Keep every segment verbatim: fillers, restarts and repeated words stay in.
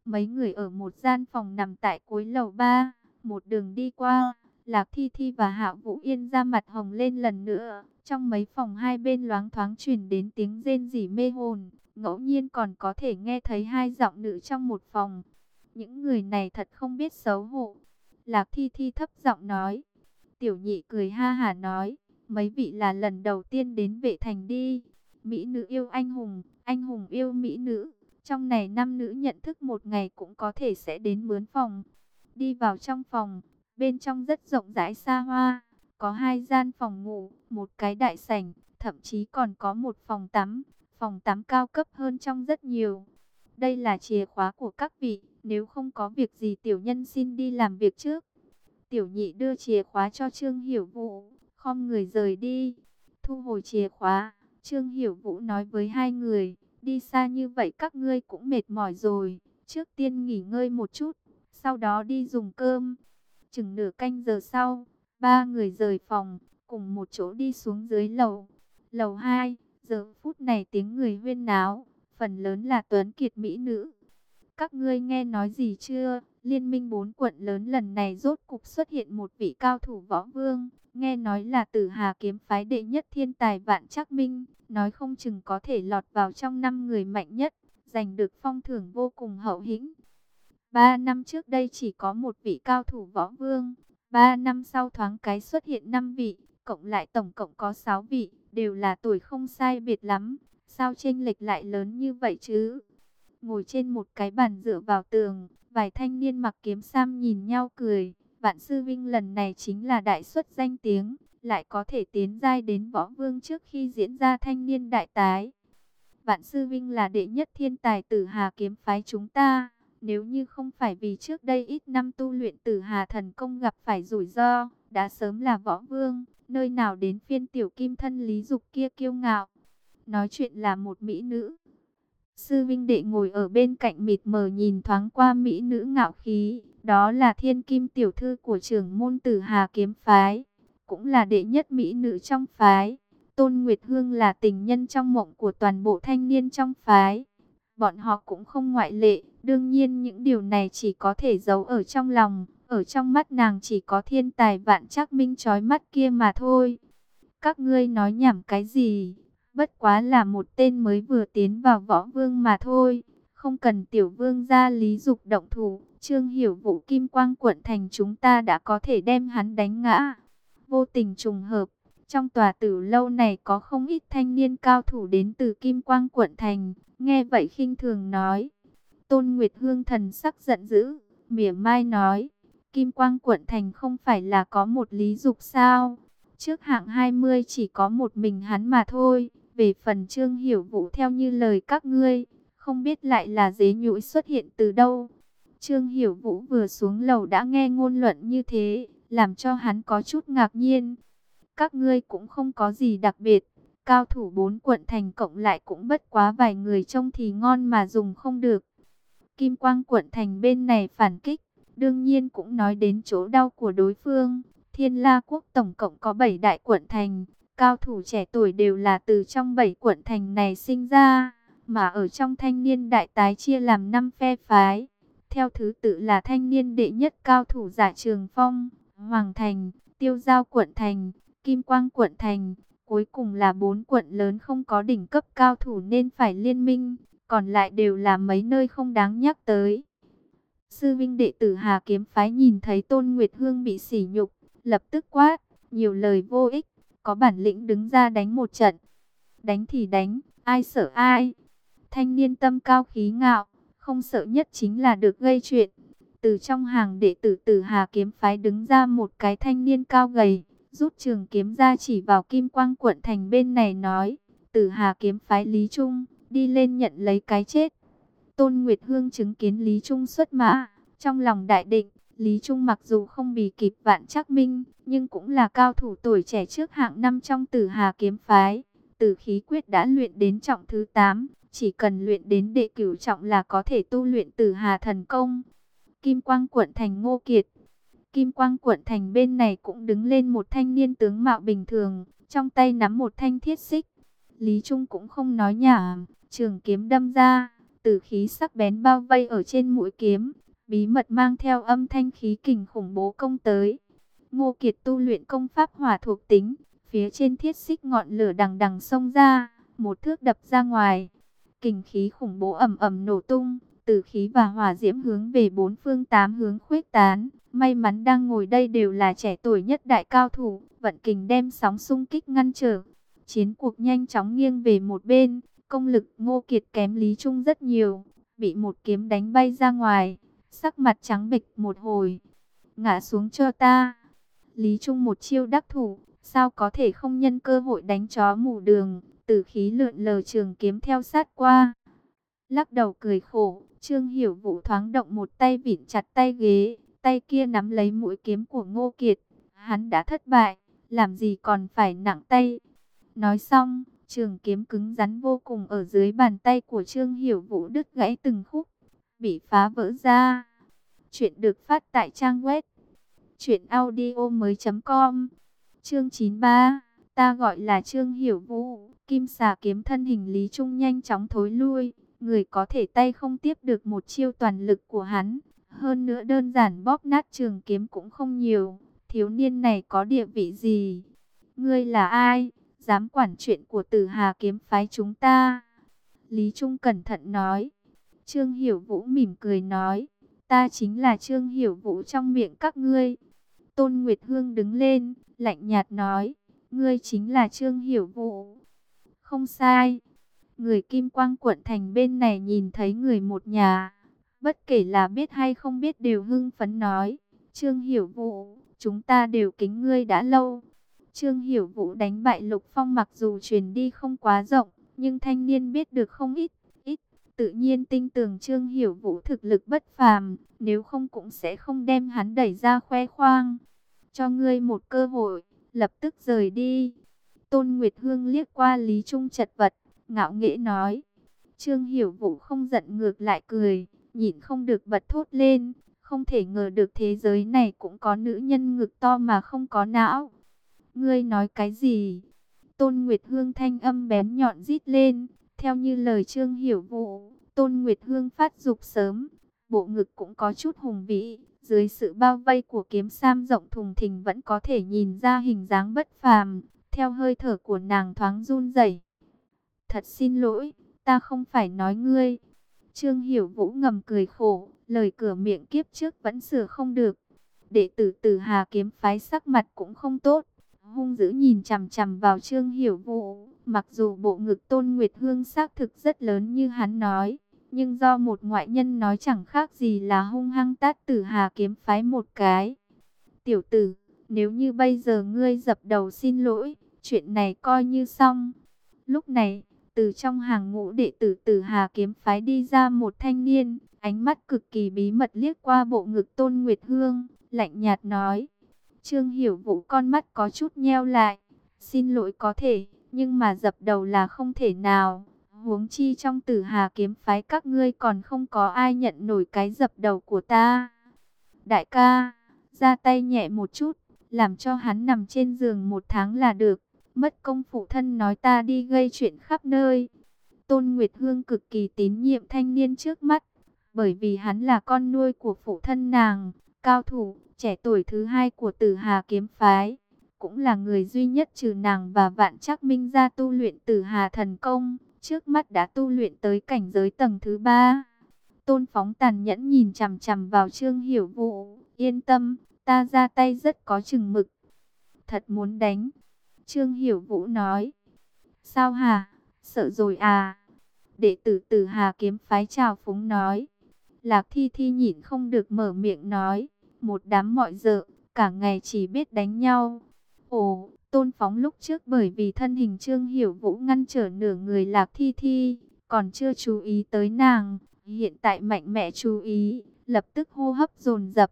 Mấy người ở một gian phòng nằm tại cuối lầu ba, một đường đi qua, Lạc Thi Thi và Hạ Vũ Yên ra mặt hồng lên lần nữa. Trong mấy phòng hai bên loáng thoáng truyền đến tiếng rên rỉ mê hồn, ngẫu nhiên còn có thể nghe thấy hai giọng nữ trong một phòng. Những người này thật không biết xấu hổ. Lạc Thi Thi thấp giọng nói. Tiểu Nhị cười ha hả nói, mấy vị là lần đầu tiên đến Vệ Thành đi. Mỹ nữ yêu anh hùng, anh hùng yêu mỹ nữ. Trong này năm nữ nhận thức một ngày cũng có thể sẽ đến mướn phòng. Đi vào trong phòng, bên trong rất rộng rãi xa hoa. Có hai gian phòng ngủ, một cái đại sảnh, thậm chí còn có một phòng tắm. Phòng tắm cao cấp hơn trong rất nhiều. Đây là chìa khóa của các vị, nếu không có việc gì tiểu nhân xin đi làm việc trước. Tiểu Nhị đưa chìa khóa cho Trương Hiểu Vũ, khom người rời đi. Thu hồi chìa khóa, Trương Hiểu Vũ nói với hai người, đi xa như vậy các ngươi cũng mệt mỏi rồi, trước tiên nghỉ ngơi một chút, sau đó đi dùng cơm. Chừng nửa canh giờ sau, ba người rời phòng, cùng một chỗ đi xuống dưới lầu. Lầu hai, giờ phút này tiếng người huyên náo, phần lớn là tuấn kiệt mỹ nữ. Các ngươi nghe nói gì chưa? Liên minh bốn quận lớn lần này rốt cục xuất hiện một vị cao thủ võ vương. Nghe nói là Tử Hà kiếm phái đệ nhất thiên tài Vạn Trác Minh. Nói không chừng có thể lọt vào trong năm người mạnh nhất, giành được phong thưởng vô cùng hậu hĩnh. Ba năm trước đây chỉ có một vị cao thủ võ vương. Ba năm sau thoáng cái xuất hiện năm vị, cộng lại tổng cộng có sáu vị, đều là tuổi không sai biệt lắm. Sao chênh lệch lại lớn như vậy chứ? Ngồi trên một cái bàn dựa vào tường, vài thanh niên mặc kiếm sam nhìn nhau cười. Vạn Sư Vinh lần này chính là đại xuất danh tiếng, lại có thể tiến giai đến võ vương trước khi diễn ra thanh niên đại tái. Vạn Sư Vinh là đệ nhất thiên tài Tử Hà kiếm phái chúng ta. Nếu như không phải vì trước đây ít năm tu luyện Tử Hà thần công gặp phải rủi ro, đã sớm là võ vương, nơi nào đến phiên tiểu kim thân Lý Dục kia kiêu ngạo. Nói chuyện là một mỹ nữ. Sư Vinh đệ ngồi ở bên cạnh mịt mờ nhìn thoáng qua mỹ nữ ngạo khí, đó là thiên kim tiểu thư của trưởng môn Tử Hà kiếm phái, cũng là đệ nhất mỹ nữ trong phái. Tôn Nguyệt Hương là tình nhân trong mộng của toàn bộ thanh niên trong phái. Bọn họ cũng không ngoại lệ, đương nhiên những điều này chỉ có thể giấu ở trong lòng, ở trong mắt nàng chỉ có thiên tài Vạn Trác Minh chói mắt kia mà thôi. Các ngươi nói nhảm cái gì? Bất quá là một tên mới vừa tiến vào võ vương mà thôi. Không cần tiểu vương gia Lý Dục động thủ. Trương Hiểu Vũ Kim Quang quận thành chúng ta đã có thể đem hắn đánh ngã. Vô tình trùng hợp, trong tòa tử lâu này có không ít thanh niên cao thủ đến từ Kim Quang quận thành. Nghe vậy khinh thường nói. Tôn Nguyệt Hương thần sắc giận dữ, mỉa mai nói. Kim Quang quận thành không phải là có một Lý Dục sao? Trước hạng hai mươi chỉ có một mình hắn mà thôi. Về phần Trương Hiểu Vũ theo như lời các ngươi, không biết lại là dế nhũi xuất hiện từ đâu. Trương Hiểu Vũ vừa xuống lầu đã nghe ngôn luận như thế, làm cho hắn có chút ngạc nhiên. Các ngươi cũng không có gì đặc biệt, cao thủ bốn quận thành cộng lại cũng bất quá vài người trông thì ngon mà dùng không được. Kim Quang quận thành bên này phản kích, đương nhiên cũng nói đến chỗ đau của đối phương. Thiên La quốc tổng cộng có bảy đại quận thành. Cao thủ trẻ tuổi đều là từ trong bảy quận thành này sinh ra, mà ở trong thanh niên đại tái chia làm năm phe phái. Theo thứ tự là thanh niên đệ nhất cao thủ Giả Trường Phong, Hoàng Thành, Tiêu Giao quận thành, Kim Quang quận thành. Cuối cùng là bốn quận lớn không có đỉnh cấp cao thủ nên phải liên minh, còn lại đều là mấy nơi không đáng nhắc tới. Sư Vinh đệ tử Hà kiếm phái nhìn thấy Tôn Nguyệt Hương bị sỉ nhục, lập tức quát, nhiều lời vô ích. Có bản lĩnh đứng ra đánh một trận. Đánh thì đánh, ai sợ ai. Thanh niên tâm cao khí ngạo, không sợ nhất chính là được gây chuyện. Từ trong hàng đệ tử Tử Hà kiếm phái đứng ra một cái thanh niên cao gầy, rút trường kiếm ra chỉ vào Kim Quang quận thành bên này nói, Tử Hà kiếm phái Lý Trung, đi lên nhận lấy cái chết. Tôn Nguyệt Hương chứng kiến Lý Trung xuất mã, trong lòng đại định. Lý Trung mặc dù không bì kịp Vạn Trác Minh, nhưng cũng là cao thủ tuổi trẻ trước hạng năm trong Tử Hà kiếm phái. Tử khí quyết đã luyện đến trọng thứ tám, chỉ cần luyện đến đệ cửu trọng là có thể tu luyện Tử Hà thần công. Kim Quang quận thành Ngô Kiệt. Kim Quang quận thành bên này cũng đứng lên một thanh niên tướng mạo bình thường, trong tay nắm một thanh thiết xích. Lý Trung cũng không nói nhảm, trường kiếm đâm ra, tử khí sắc bén bao vây ở trên mũi kiếm, bí mật mang theo âm thanh khí kình khủng bố công tới. Ngô Kiệt tu luyện công pháp hỏa thuộc tính, phía trên thiết xích ngọn lửa đằng đằng xông ra, một thước đập ra ngoài. Kình khí khủng bố ầm ầm nổ tung, tử khí và hỏa diễm hướng về bốn phương tám hướng khuếch tán. May mắn đang ngồi đây đều là trẻ tuổi nhất đại cao thủ, vận kình đem sóng xung kích ngăn trở. Chiến cuộc nhanh chóng nghiêng về một bên, công lực Ngô Kiệt kém Lý Trung rất nhiều, bị một kiếm đánh bay ra ngoài, sắc mặt trắng bệch một hồi. Ngã xuống cho ta. Lý Trung một chiêu đắc thủ, sao có thể không nhân cơ hội đánh chó mù đường, tử khí lượn lờ trường kiếm theo sát qua. Lắc đầu cười khổ, Trương Hiểu Vũ thoáng động một tay vịn chặt tay ghế, tay kia nắm lấy mũi kiếm của Ngô Kiệt. Hắn đã thất bại, làm gì còn phải nặng tay. Nói xong, trường kiếm cứng rắn vô cùng ở dưới bàn tay của Trương Hiểu Vũ đứt gãy từng khúc, bị phá vỡ ra. Chuyện được phát tại trang web truyện audio mới chấm com. Chương chín mươi ba, ta gọi là Trương Hiểu Vũ. Kim xà kiếm thân hình Lý Trung nhanh chóng thối lui, người có thể tay không tiếp được một chiêu toàn lực của hắn. Hơn nữa đơn giản bóp nát trường kiếm cũng không nhiều. Thiếu niên này có địa vị gì? Ngươi là ai? Dám quản chuyện của Tử Hà kiếm phái chúng ta? Lý Trung cẩn thận nói. Trương Hiểu Vũ mỉm cười nói, ta chính là Trương Hiểu Vũ trong miệng các ngươi. Tôn Nguyệt Hương đứng lên, lạnh nhạt nói, ngươi chính là Trương Hiểu Vũ. Không sai. Người Kim Quang quận thành bên này nhìn thấy người một nhà, bất kể là biết hay không biết đều hưng phấn nói, Trương Hiểu Vũ, chúng ta đều kính ngươi đã lâu. Trương Hiểu Vũ đánh bại Lục Phong mặc dù truyền đi không quá rộng, nhưng thanh niên biết được không ít, ít, tự nhiên tin tưởng Trương Hiểu Vũ thực lực bất phàm, nếu không cũng sẽ không đem hắn đẩy ra khoe khoang. Cho ngươi một cơ hội, lập tức rời đi. Tôn Nguyệt Hương liếc qua Lý Trung chật vật, ngạo nghễ nói. Trương Hiểu Vũ không giận ngược lại cười, nhịn không được bật thốt lên, không thể ngờ được thế giới này cũng có nữ nhân ngực to mà không có não. Ngươi nói cái gì? Tôn Nguyệt Hương thanh âm bén nhọn rít lên, theo như lời Trương Hiểu Vũ, Tôn Nguyệt Hương phát dục sớm, bộ ngực cũng có chút hùng vĩ, dưới sự bao vây của kiếm sam rộng thùng thình vẫn có thể nhìn ra hình dáng bất phàm, theo hơi thở của nàng thoáng run rẩy. Thật xin lỗi, ta không phải nói ngươi. Trương Hiểu Vũ ngầm cười khổ, lời cửa miệng kiếp trước vẫn sửa không được. Đệ tử Tử Hà kiếm phái sắc mặt cũng không tốt, hung dữ nhìn chằm chằm vào Trương Hiểu Vũ. Mặc dù bộ ngực Tôn Nguyệt Hương xác thực rất lớn như hắn nói, nhưng do một ngoại nhân nói chẳng khác gì là hung hăng tát Tử Hà kiếm phái một cái. Tiểu tử, nếu như bây giờ ngươi dập đầu xin lỗi, chuyện này coi như xong. Lúc này, từ trong hàng ngũ đệ tử Tử Hà kiếm phái đi ra một thanh niên, ánh mắt cực kỳ bí mật liếc qua bộ ngực Tôn Nguyệt Hương, lạnh nhạt nói. Trương Hiểu Vũ con mắt có chút nheo lại, xin lỗi có thể, nhưng mà dập đầu là không thể nào. Huống chi trong Tử Hà kiếm phái các ngươi còn không có ai nhận nổi cái dập đầu của ta. Đại ca, ra tay nhẹ một chút, làm cho hắn nằm trên giường một tháng là được. Mất công phụ thân nói ta đi gây chuyện khắp nơi. Tôn Nguyệt Hương cực kỳ tín nhiệm thanh niên trước mắt, bởi vì hắn là con nuôi của phụ thân nàng, cao thủ, trẻ tuổi thứ hai của Tử Hà kiếm phái, cũng là người duy nhất trừ nàng và Vạn Trác Minh ra tu luyện Tử Hà thần công, trước mắt đã tu luyện tới cảnh giới tầng thứ ba. Tôn Phóng tàn nhẫn nhìn chằm chằm vào Trương Hiểu Vũ, yên tâm, ta ra tay rất có chừng mực. Thật muốn đánh? Trương Hiểu Vũ nói. Sao hả? Sợ rồi à? Đệ tử Tử Hà kiếm phái trào phúng nói. Lạc Thi Thi nhịn không được mở miệng nói. Một đám mọi dợ, cả ngày chỉ biết đánh nhau. Ồ, Tôn Phóng lúc trước bởi vì thân hình Trương Hiểu Vũ ngăn trở nửa người Lạc Thi Thi, còn chưa chú ý tới nàng. Hiện tại mạnh mẽ chú ý, lập tức hô hấp dồn dập.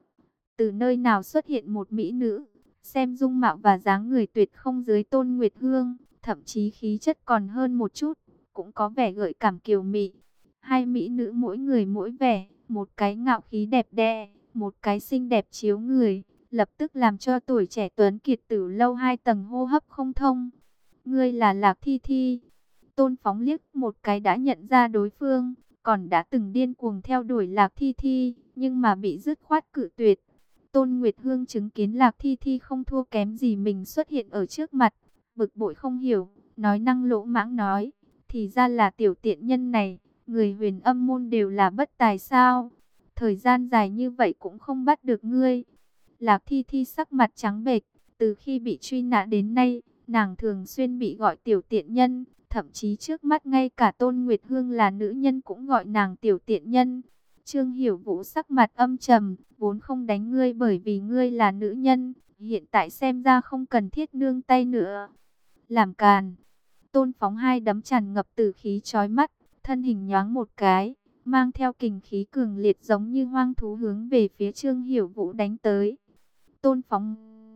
Từ nơi nào xuất hiện một mỹ nữ, xem dung mạo và dáng người tuyệt không dưới Tôn Nguyệt Hương, thậm chí khí chất còn hơn một chút, cũng có vẻ gợi cảm kiều mị. Hai mỹ nữ mỗi người mỗi vẻ, một cái ngạo khí đẹp đẽ, một cái xinh đẹp chiếu người, lập tức làm cho tuổi trẻ tuấn kiệt Tử Lâu hai tầng hô hấp không thông. Ngươi là Lạc Thi Thi. Tôn Phóng liếc một cái đã nhận ra đối phương, còn đã từng điên cuồng theo đuổi Lạc Thi Thi, nhưng mà bị dứt khoát cự tuyệt. Tôn Nguyệt Hương chứng kiến Lạc Thi Thi không thua kém gì mình xuất hiện ở trước mặt, bực bội không hiểu, nói năng lỗ mãng nói, thì ra là tiểu tiện nhân này, người Huyền Âm môn đều là bất tài sao? Thời gian dài như vậy cũng không bắt được ngươi. Lạc Thi Thi sắc mặt trắng bệch, từ khi bị truy nã đến nay, nàng thường xuyên bị gọi tiểu tiện nhân, thậm chí trước mắt ngay cả Tôn Nguyệt Hương là nữ nhân cũng gọi nàng tiểu tiện nhân. Trương Hiểu Vũ sắc mặt âm trầm, vốn không đánh ngươi bởi vì ngươi là nữ nhân, hiện tại xem ra không cần thiết nương tay nữa. Làm càn. Tôn Phóng hai đấm tràn ngập tử khí chói mắt, thân hình nhoáng một cái, mang theo kình khí cường liệt giống như hoang thú hướng về phía Trương Hiểu Vũ đánh tới. Tôn Phóng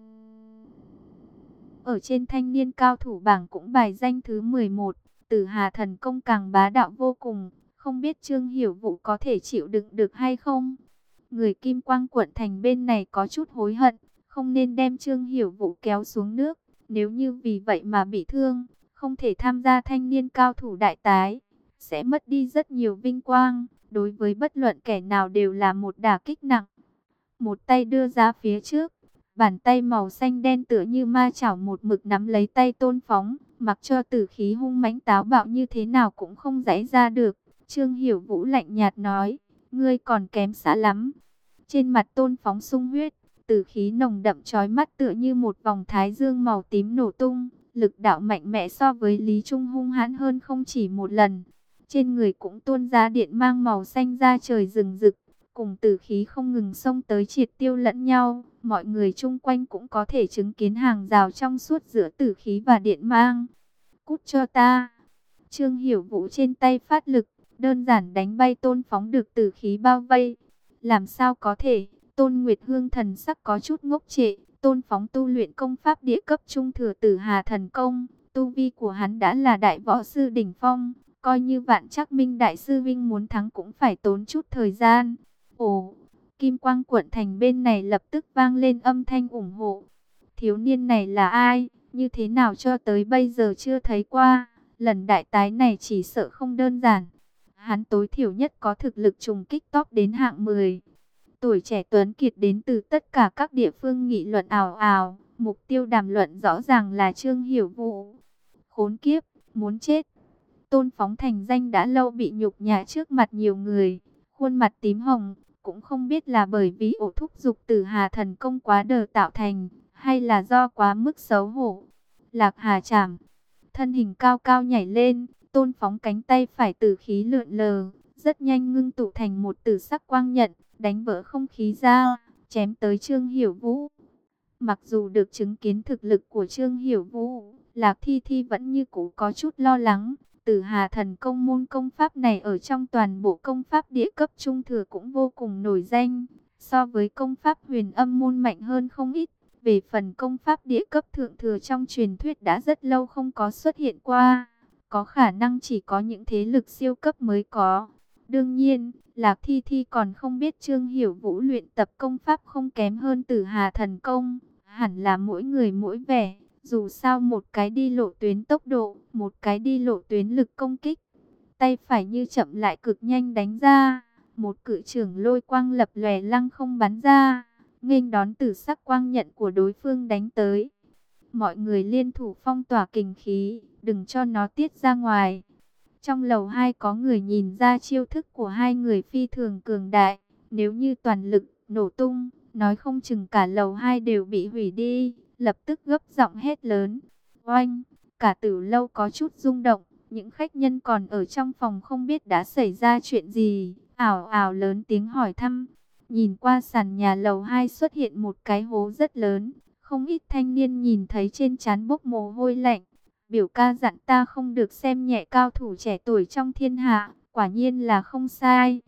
ở trên thanh niên cao thủ bảng cũng bài danh thứ mười một, Tử Hà thần công càng bá đạo vô cùng, không biết Trương Hiểu Vũ có thể chịu đựng được hay không. Người Kim Quang quận thành bên này có chút hối hận, không nên đem Trương Hiểu Vũ kéo xuống nước, nếu như vì vậy mà bị thương, không thể tham gia thanh niên cao thủ đại tái, sẽ mất đi rất nhiều vinh quang, đối với bất luận kẻ nào đều là một đả kích nặng. Một tay đưa ra phía trước, bàn tay màu xanh đen tựa như ma chảo một mực nắm lấy tay Tôn Phóng, mặc cho tử khí hung mãnh táo bạo như thế nào cũng không giãy ra được. Trương Hiểu Vũ lạnh nhạt nói, ngươi còn kém xa lắm. Trên mặt Tôn Phóng sung huyết, tử khí nồng đậm chói mắt tựa như một vòng thái dương màu tím nổ tung, lực đạo mạnh mẽ so với Lý Trung hung hãn hơn không chỉ một lần. Trên người cũng tuôn ra điện mang màu xanh ra trời rừng rực, cùng tử khí không ngừng xông tới triệt tiêu lẫn nhau. Mọi người chung quanh cũng có thể chứng kiến hàng rào trong suốt giữa tử khí và điện mang. Cút cho ta! Trương Hiểu Vũ trên tay phát lực, đơn giản đánh bay Tôn Phóng được tử khí bao vây. Làm sao có thể? Tôn Nguyệt Hương thần sắc có chút ngốc trệ. Tôn Phóng tu luyện công pháp địa cấp trung thừa Tử Hà thần công, tu vi của hắn đã là đại võ sư đỉnh phong, coi như Vạn Trác Minh đại sư vinh muốn thắng cũng phải tốn chút thời gian. Ồ, Kim Quang quận thành bên này lập tức vang lên âm thanh ủng hộ. Thiếu niên này là ai? Như thế nào cho tới bây giờ chưa thấy qua? Lần đại tái này chỉ sợ không đơn giản. Hắn tối thiểu nhất có thực lực trùng kích top đến hạng mười. Tuổi trẻ tuấn kiệt đến từ tất cả các địa phương nghị luận ào ào. Mục tiêu đàm luận rõ ràng là Trương Hiểu Vũ. Khốn kiếp, muốn chết. Tôn Phóng thành danh đã lâu bị nhục nhã trước mặt nhiều người. Khuôn mặt tím hồng, cũng không biết là bởi vì ổ thúc dục Tử Hà thần công quá đờ tạo thành, hay là do quá mức xấu hổ. Lạc Hà chảm, thân hình cao cao nhảy lên, Tôn Phóng cánh tay phải tử khí lượn lờ, rất nhanh ngưng tụ thành một tử sắc quang nhận, đánh vỡ không khí ra, chém tới Trương Hiểu Vũ. Mặc dù được chứng kiến thực lực của Trương Hiểu Vũ, Lạc Thi Thi vẫn như cũ có chút lo lắng. Tử Hà thần công môn công pháp này ở trong toàn bộ công pháp địa cấp trung thừa cũng vô cùng nổi danh, so với công pháp Huyền Âm môn mạnh hơn không ít. Về phần công pháp địa cấp thượng thừa trong truyền thuyết đã rất lâu không có xuất hiện qua, có khả năng chỉ có những thế lực siêu cấp mới có. Đương nhiên, Lạc Thi Thi còn không biết Trương Hiểu Vũ luyện tập công pháp không kém hơn Tử Hà thần công, hẳn là mỗi người mỗi vẻ. Dù sao một cái đi lộ tuyến tốc độ, một cái đi lộ tuyến lực công kích. Tay phải như chậm lại cực nhanh đánh ra, một cự chưởng lôi quang lập lòe lăng không bắn ra, nghênh đón tử sắc quang nhận của đối phương đánh tới. Mọi người liên thủ phong tỏa kình khí, đừng cho nó tiết ra ngoài. Trong lầu hai có người nhìn ra chiêu thức của hai người phi thường cường đại, nếu như toàn lực nổ tung, nói không chừng cả lầu hai đều bị hủy đi. Lập tức gấp giọng hét lớn. Oanh, cả tử lâu có chút rung động. Những khách nhân còn ở trong phòng không biết đã xảy ra chuyện gì. Ảo ảo lớn tiếng hỏi thăm. Nhìn qua sàn nhà lầu hai xuất hiện một cái hố rất lớn. Không ít thanh niên nhìn thấy trên trán bốc mồ hôi lạnh. Biểu ca dặn ta không được xem nhẹ cao thủ trẻ tuổi trong thiên hạ. Quả nhiên là không sai.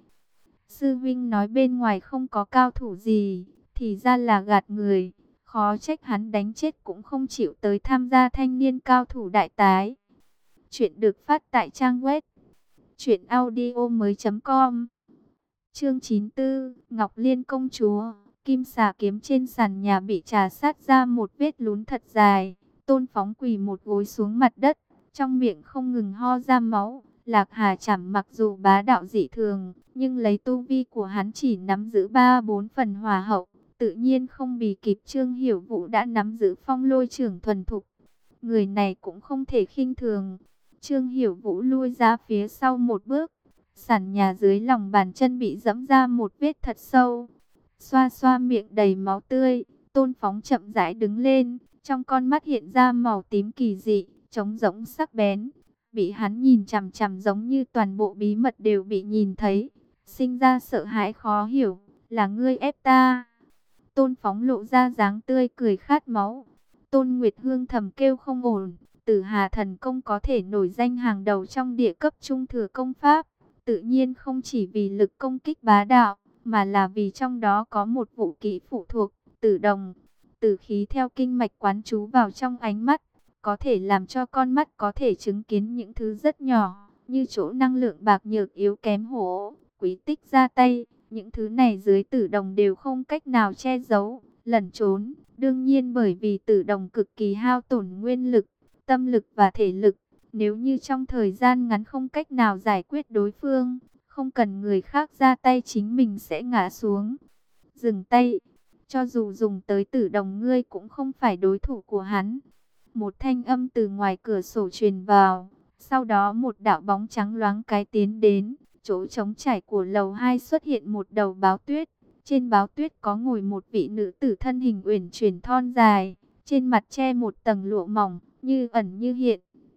Sư huynh nói bên ngoài không có cao thủ gì, thì ra là gạt người. Khó trách hắn đánh chết cũng không chịu tới tham gia thanh niên cao thủ đại tái. Chuyện được phát tại trang web truyện audio mới chấm com. Chương chín mươi tư, Ngọc Liên công chúa. Kim xà kiếm trên sàn nhà bị trà sát ra một vết lún thật dài. Tôn Phóng quỳ một gối xuống mặt đất, trong miệng không ngừng ho ra máu, Lạc Hà Trảm mặc dù bá đạo dị thường, nhưng lấy tu vi của hắn chỉ nắm giữ ba bốn phần hòa hậu, tự nhiên không bì kịp Trương Hiểu Vũ đã nắm giữ phong lôi trưởng thuần thục. Người này cũng không thể khinh thường. Trương Hiểu Vũ lui ra phía sau một bước, sàn nhà dưới lòng bàn chân bị dẫm ra một vết thật sâu. Xoa xoa miệng đầy máu tươi, Tôn Phóng chậm rãi đứng lên, trong con mắt hiện ra màu tím kỳ dị, trống rỗng sắc bén. Bị hắn nhìn chằm chằm giống như toàn bộ bí mật đều bị nhìn thấy, sinh ra sợ hãi khó hiểu, là ngươi ép ta. Tôn Phóng lộ ra dáng tươi cười khát máu. Tôn Nguyệt Hương thầm kêu không ổn, Tử Hà thần công có thể nổi danh hàng đầu trong địa cấp trung thừa công pháp, tự nhiên không chỉ vì lực công kích bá đạo, mà là vì trong đó có một vũ kỹ phụ thuộc, tử đồng. Tử khí theo kinh mạch quán trú vào trong ánh mắt, có thể làm cho con mắt có thể chứng kiến những thứ rất nhỏ, như chỗ năng lượng bạc nhược yếu kém hổ, quý tích ra tay. Những thứ này dưới tử đồng đều không cách nào che giấu, lẩn trốn. Đương nhiên bởi vì tử đồng cực kỳ hao tổn nguyên lực, tâm lực và thể lực. Nếu như trong thời gian ngắn không cách nào giải quyết đối phương, không cần người khác ra tay chính mình sẽ ngã xuống. Dừng tay, cho dù dùng tới tử đồng ngươi cũng không phải đối thủ của hắn. Một thanh âm từ ngoài cửa sổ truyền vào, sau đó một đạo bóng trắng loáng cái tiến đến. Chỗ trống trải của lầu hai xuất hiện một đầu báo tuyết. Trên báo tuyết có ngồi một vị nữ tử thân hình uyển chuyển thon dài, trên mặt che một tầng lụa mỏng, như ẩn như hiện.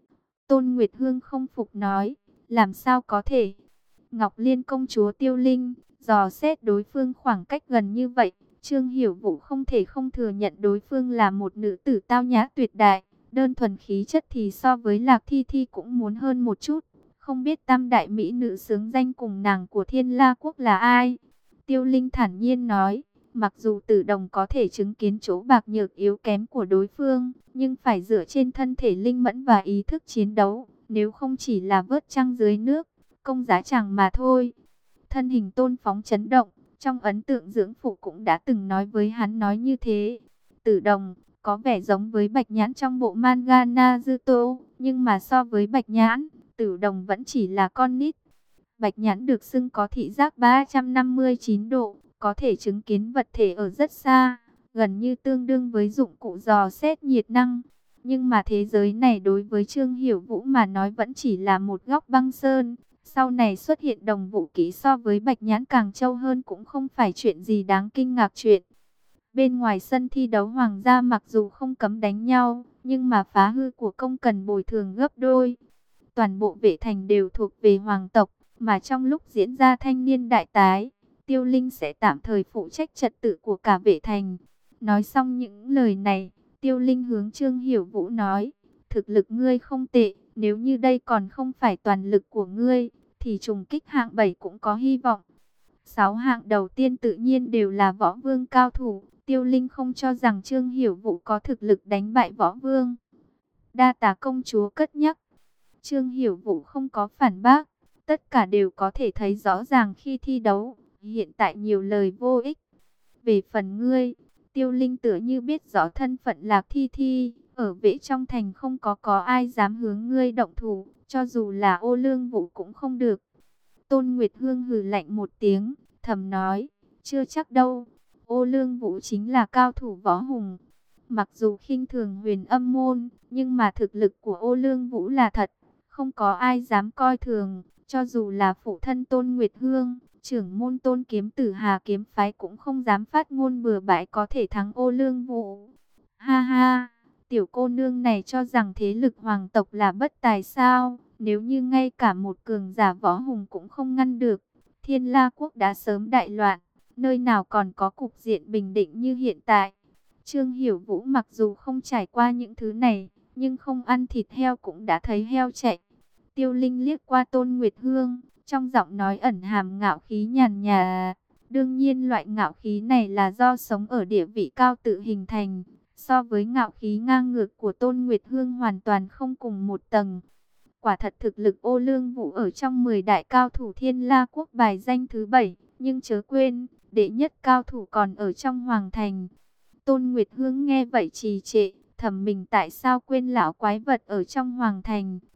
Tôn Nguyệt Hương không phục nói, làm sao có thể? Ngọc Liên công chúa Tiêu Linh, dò xét đối phương khoảng cách gần như vậy, Trương Hiểu Vũ không thể không thừa nhận đối phương là một nữ tử tao nhã tuyệt đại, đơn thuần khí chất thì so với Lạc Thi Thi cũng muốn hơn một chút. Không biết tam đại mỹ nữ xướng danh cùng nàng của Thiên La Quốc là ai? Tiêu Linh thản nhiên nói, mặc dù tử đồng có thể chứng kiến chỗ bạc nhược yếu kém của đối phương, nhưng phải dựa trên thân thể linh mẫn và ý thức chiến đấu, nếu không chỉ là vớt trăng dưới nước, công giá chẳng mà thôi. Thân hình Tôn Phóng chấn động, trong ấn tượng dưỡng phụ cũng đã từng nói với hắn nói như thế. Tử đồng, có vẻ giống với Bạch Nhãn trong bộ manga Naruto, nhưng mà so với Bạch Nhãn, Tử đồng vẫn chỉ là con nít. Bạch Nhãn được xưng có thị giác ba trăm năm mươi chín độ, có thể chứng kiến vật thể ở rất xa, gần như tương đương với dụng cụ dò xét nhiệt năng. Nhưng mà thế giới này đối với Trương Hiểu Vũ mà nói vẫn chỉ là một góc băng sơn. Sau này xuất hiện đồng vũ kỹ so với Bạch Nhãn càng trâu hơn cũng không phải chuyện gì đáng kinh ngạc chuyện. Bên ngoài sân thi đấu hoàng gia mặc dù không cấm đánh nhau, nhưng mà phá hư của công cần bồi thường gấp đôi. Toàn bộ vệ thành đều thuộc về hoàng tộc, mà trong lúc diễn ra thanh niên đại tái, Tiêu Linh sẽ tạm thời phụ trách trật tự của cả vệ thành. Nói xong những lời này, Tiêu Linh hướng Trương Hiểu Vũ nói, thực lực ngươi không tệ, nếu như đây còn không phải toàn lực của ngươi, thì trùng kích hạng bảy cũng có hy vọng. Sáu hạng đầu tiên tự nhiên đều là võ vương cao thủ, Tiêu Linh không cho rằng Trương Hiểu Vũ có thực lực đánh bại võ vương. Đa tạ công chúa cất nhắc. Trương Hiểu Vũ không có phản bác, tất cả đều có thể thấy rõ ràng khi thi đấu, hiện tại nhiều lời vô ích. Về phần ngươi, Tiêu Linh tựa như biết rõ thân phận Lạc Thi Thi, ở vệ trong thành không có có ai dám hướng ngươi động thủ, cho dù là Ô Lương Vũ cũng không được. Tôn Nguyệt Hương hừ lạnh một tiếng, thầm nói, chưa chắc đâu, Ô Lương Vũ chính là cao thủ võ hùng. Mặc dù khinh thường Huyền Âm môn, nhưng mà thực lực của Ô Lương Vũ là thật, không có ai dám coi thường, cho dù là phụ thân Tôn Nguyệt Hương, trưởng môn Tôn Kiếm Tử Hà kiếm phái cũng không dám phát ngôn bừa bãi có thể thắng Ô Lương Vũ. Ha ha, tiểu cô nương này cho rằng thế lực hoàng tộc là bất tài sao? Nếu như ngay cả một cường giả võ hùng cũng không ngăn được, Thiên La Quốc đã sớm đại loạn, nơi nào còn có cục diện bình định như hiện tại. Trương Hiểu Vũ mặc dù không trải qua những thứ này, nhưng không ăn thịt heo cũng đã thấy heo chạy. Tiêu Linh liếc qua Tôn Nguyệt Hương, trong giọng nói ẩn hàm ngạo khí nhàn nhà. Đương nhiên loại ngạo khí này là do sống ở địa vị cao tự hình thành, so với ngạo khí ngang ngược của Tôn Nguyệt Hương hoàn toàn không cùng một tầng. Quả thật thực lực Ô Lương Vũ ở trong mười đại cao thủ Thiên La Quốc bài danh thứ bảy, nhưng chớ quên, đệ nhất cao thủ còn ở trong hoàng thành. Tôn Nguyệt Hương nghe vậy trì trệ, thầm mình tại sao quên lão quái vật ở trong hoàng thành,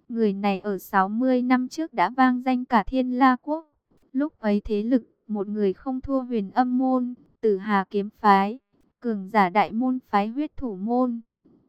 Người này ở sáu mươi năm trước đã vang danh cả Thiên La Quốc. Lúc ấy thế lực, một người không thua Huyền Âm môn, Tử Hà kiếm phái, cường giả đại môn phái Huyết Thủ môn.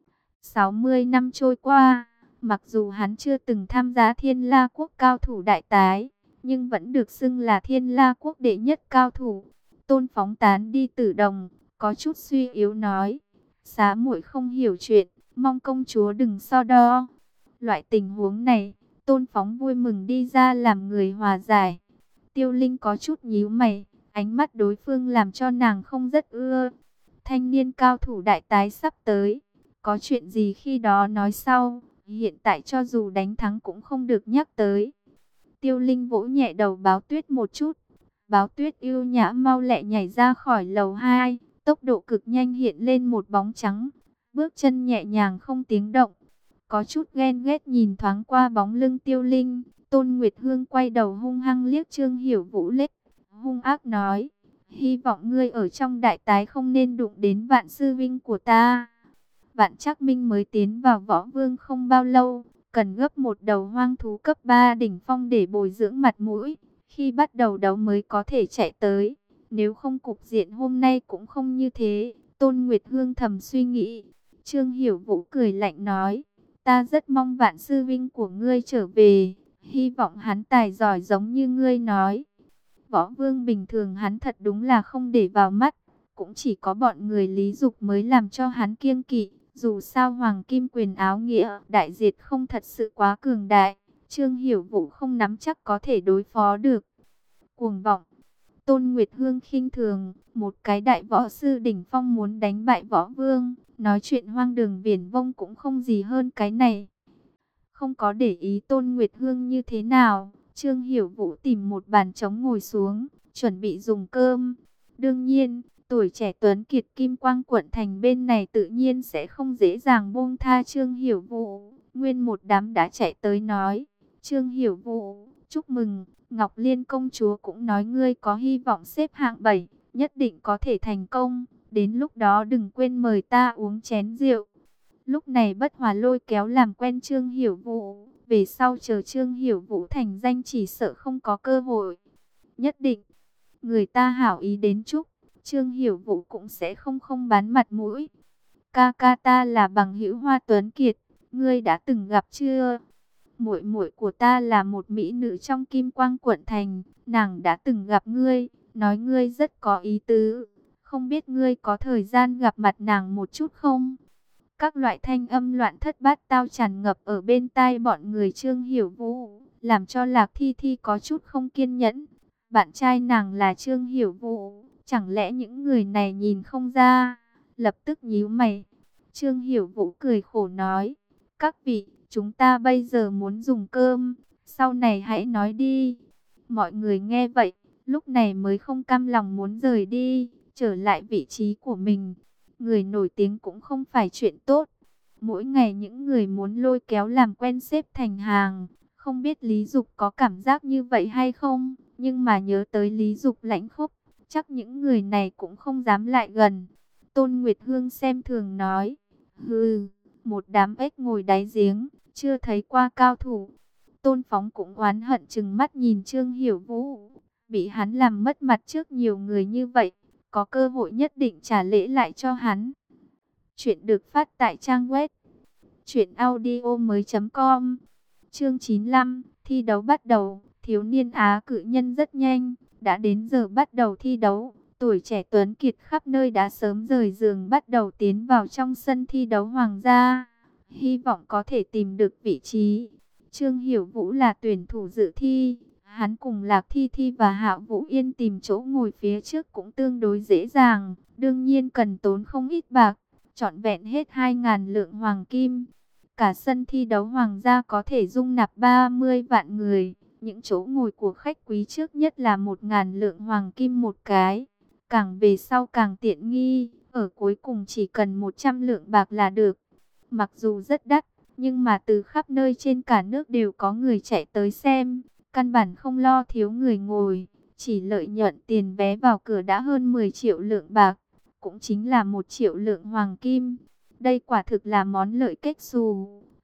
sáu mươi năm trôi qua, mặc dù hắn chưa từng tham gia Thiên La Quốc cao thủ đại tái, nhưng vẫn được xưng là Thiên La Quốc đệ nhất cao thủ. Tôn Phóng tán đi Tử Đồng, có chút suy yếu nói: "Xá muội không hiểu chuyện, mong công chúa đừng so đo." Loại tình huống này, Tôn Phóng vui mừng đi ra làm người hòa giải. Tiêu Linh có chút nhíu mày, ánh mắt đối phương làm cho nàng không rất ưa. Thanh niên cao thủ đại tái sắp tới, có chuyện gì khi đó nói sau, hiện tại cho dù đánh thắng cũng không được nhắc tới. Tiêu Linh vỗ nhẹ đầu Báo Tuyết một chút. Báo Tuyết yêu nhã mau lẹ nhảy ra khỏi lầu hai, tốc độ cực nhanh hiện lên một bóng trắng, bước chân nhẹ nhàng không tiếng động. Có chút ghen ghét nhìn thoáng qua bóng lưng Tiêu Linh, Tôn Nguyệt Hương quay đầu hung hăng liếc Trương Hiểu Vũ liếc, hung ác nói: "Hy vọng ngươi ở trong đại tái không nên đụng đến Vạn sư vinh của ta." Vạn Trác Minh mới tiến vào võ vương không bao lâu, cần gấp một đầu hoang thú cấp ba đỉnh phong để bồi dưỡng mặt mũi, khi bắt đầu đấu mới có thể chạy tới. Nếu không cục diện hôm nay cũng không như thế, Tôn Nguyệt Hương thầm suy nghĩ. Trương Hiểu Vũ cười lạnh nói: "Ta rất mong Vạn sư vinh của ngươi trở về, hy vọng hắn tài giỏi giống như ngươi nói." Võ vương bình thường hắn thật đúng là không để vào mắt, cũng chỉ có bọn người Lý Dục mới làm cho hắn kiêng kỵ. Dù sao Hoàng Kim quyền áo nghĩa đại diệt không thật sự quá cường đại, Trương Hiểu Vũ không nắm chắc có thể đối phó được. Cuồng vọng. Tôn Nguyệt Hương khinh thường, một cái đại võ sư đỉnh phong muốn đánh bại võ vương, nói chuyện hoang đường viển vông cũng không gì hơn cái này. Không có để ý Tôn Nguyệt Hương như thế nào, Trương Hiểu Vũ tìm một bàn trống ngồi xuống, chuẩn bị dùng cơm. Đương nhiên, tuổi trẻ tuấn kiệt Kim Quang quận thành bên này tự nhiên sẽ không dễ dàng buông tha Trương Hiểu Vũ. Nguyên một đám đã chạy tới nói: "Trương Hiểu Vũ, chúc mừng, Ngọc Liên công chúa cũng nói ngươi có hy vọng xếp hạng bảy, nhất định có thể thành công. Đến lúc đó đừng quên mời ta uống chén rượu." Lúc này Bất Hòa lôi kéo làm quen Trương Hiểu Vũ, về sau chờ Trương Hiểu Vũ thành danh chỉ sợ không có cơ hội. Nhất định, người ta hảo ý đến chúc, Trương Hiểu Vũ cũng sẽ không không bán mặt mũi. "Ca ca ta là bằng hữu Hoa Tuấn Kiệt, ngươi đã từng gặp chưa? Muội muội của ta là một mỹ nữ trong Kim Quang quận thành, nàng đã từng gặp ngươi, nói ngươi rất có ý tứ, không biết ngươi có thời gian gặp mặt nàng một chút không?" Các loại thanh âm loạn thất bát tao tràn ngập ở bên tai bọn người Trương Hiểu Vũ, làm cho Lạc Thi Thi có chút không kiên nhẫn. Bạn trai nàng là Trương Hiểu Vũ, chẳng lẽ những người này nhìn không ra? Lập tức nhíu mày. Trương Hiểu Vũ cười khổ nói: "Các vị, chúng ta bây giờ muốn dùng cơm, sau này hãy nói đi." Mọi người nghe vậy, lúc này mới không cam lòng muốn rời đi, trở lại vị trí của mình. Người nổi tiếng cũng không phải chuyện tốt. Mỗi ngày những người muốn lôi kéo làm quen xếp thành hàng. Không biết Lý Dục có cảm giác như vậy hay không? Nhưng mà nhớ tới Lý Dục lãnh khốc, chắc những người này cũng không dám lại gần. Tôn Nguyệt Hương xem thường nói: "Hừ, một đám ếch ngồi đáy giếng, chưa thấy qua cao thủ." Tôn Phóng cũng oán hận trừng mắt nhìn Trương Hiểu Vũ, bị hắn làm mất mặt trước nhiều người như vậy, có cơ hội nhất định trả lễ lại cho hắn. Chuyện được phát tại trang web truyện audio mới chấm com. Chương chín mươi lăm, thi đấu bắt đầu. Thiếu niên Á cự nhân rất nhanh, đã đến giờ bắt đầu thi đấu. Tuổi trẻ tuấn kiệt khắp nơi đã sớm rời giường bắt đầu tiến vào trong sân thi đấu hoàng gia, hy vọng có thể tìm được vị trí. Trương Hiểu Vũ là tuyển thủ dự thi, hắn cùng Lạc Thi Thi và Hạo Vũ Yên tìm chỗ ngồi phía trước cũng tương đối dễ dàng, đương nhiên cần tốn không ít bạc, trọn vẹn hết hai nghìn lượng hoàng kim. Cả sân thi đấu hoàng gia có thể dung nạp ba mươi vạn người, những chỗ ngồi của khách quý trước nhất là một nghìn lượng hoàng kim một cái, càng về sau càng tiện nghi, ở cuối cùng chỉ cần một trăm lượng bạc là được. Mặc dù rất đắt, nhưng mà từ khắp nơi trên cả nước đều có người chạy tới xem, căn bản không lo thiếu người ngồi, chỉ lợi nhuận tiền vé vào cửa đã hơn mười triệu lượng bạc, cũng chính là một triệu lượng hoàng kim. Đây quả thực là món lợi kếch xù,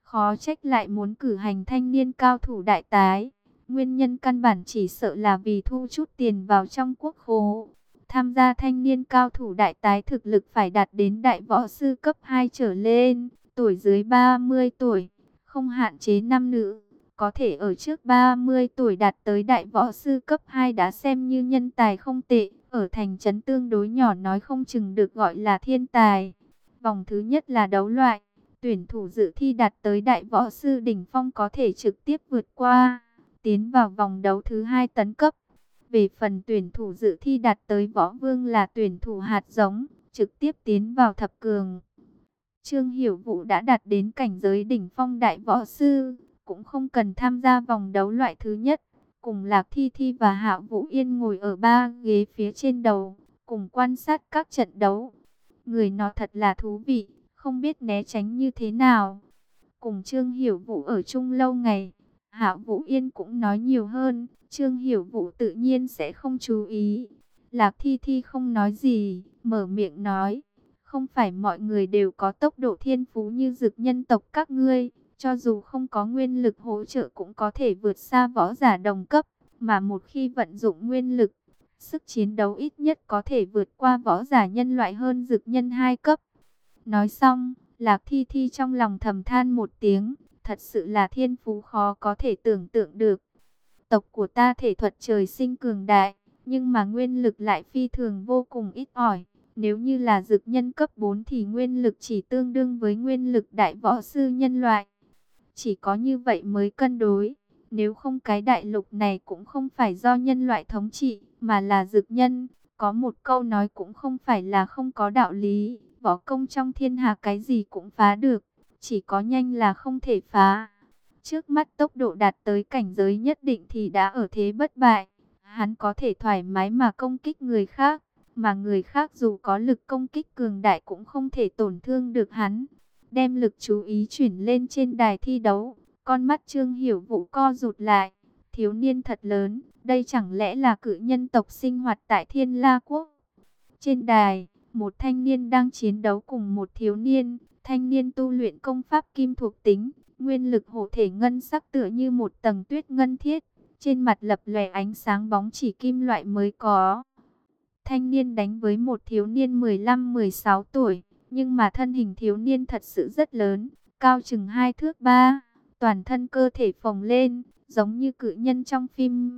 Khó trách lại muốn cử hành thanh niên cao thủ đại tái. Nguyên nhân căn bản chỉ sợ là vì thu chút tiền vào trong quốc khố. Tham gia thanh niên cao thủ đại tái thực lực phải đạt đến đại võ sư cấp hai trở lên, tuổi dưới ba mươi tuổi, không hạn chế nam nữ. Có thể ở trước ba mươi tuổi đạt tới đại võ sư cấp hai đã xem như nhân tài không tệ. Ở thành trấn tương đối nhỏ nói không chừng được gọi là thiên tài. Vòng thứ nhất là đấu loại. Tuyển thủ dự thi đạt tới đại võ sư đỉnh phong có thể trực tiếp vượt qua, tiến vào vòng đấu thứ hai tấn cấp. Về phần tuyển thủ dự thi đạt tới võ vương là tuyển thủ hạt giống, trực tiếp tiến vào thập cường. Trương Hiểu Vũ đã đạt đến cảnh giới đỉnh phong đại võ sư, cũng không cần tham gia vòng đấu loại thứ nhất. Cùng Lạc Thi Thi và Hạ Vũ Yên ngồi ở ba ghế phía trên đầu, cùng quan sát các trận đấu. Người nó thật là thú vị, không biết né tránh như thế nào. Cùng Trương Hiểu Vũ ở chung lâu ngày, Hạ Vũ Yên cũng nói nhiều hơn, Trương Hiểu Vũ tự nhiên sẽ không chú ý. Lạc Thi Thi không nói gì, mở miệng nói, không phải mọi người đều có tốc độ thiên phú như Dực nhân tộc các ngươi, cho dù không có nguyên lực hỗ trợ cũng có thể vượt xa võ giả đồng cấp, mà một khi vận dụng nguyên lực, sức chiến đấu ít nhất có thể vượt qua võ giả nhân loại hơn Dực nhân hai cấp. Nói xong, Lạc Thi Thi trong lòng thầm than một tiếng, thật sự là thiên phú khó có thể tưởng tượng được. Tộc của ta thể thuật trời sinh cường đại, nhưng mà nguyên lực lại phi thường vô cùng ít ỏi. Nếu như là Dực nhân cấp bốn thì nguyên lực chỉ tương đương với nguyên lực đại võ sư nhân loại. Chỉ có như vậy mới cân đối. Nếu không cái đại lục này cũng không phải do nhân loại thống trị, mà là Dực nhân. Có một câu nói cũng không phải là không có đạo lý. Võ công trong thiên hạ cái gì cũng phá được, chỉ có nhanh là không thể phá. Trước mắt tốc độ đạt tới cảnh giới nhất định thì đã ở thế bất bại. Hắn có thể thoải mái mà công kích người khác, mà người khác dù có lực công kích cường đại cũng không thể tổn thương được hắn. Đem lực chú ý chuyển lên trên đài thi đấu, con mắt Trương Hiểu Vũ co rụt lại. Thiếu niên thật lớn, đây chẳng lẽ là cự nhân tộc sinh hoạt tại Thiên La Quốc? Trên đài, một thanh niên đang chiến đấu cùng một thiếu niên. Thanh niên tu luyện công pháp kim thuộc tính, nguyên lực hộ thể ngân sắc tựa như một tầng tuyết ngân thiết. Trên mặt lập lòe ánh sáng bóng chỉ kim loại mới có. Thanh niên đánh với một thiếu niên mười lăm mười sáu tuổi, nhưng mà thân hình thiếu niên thật sự rất lớn, cao chừng hai thước ba, toàn thân cơ thể phồng lên, giống như cự nhân trong phim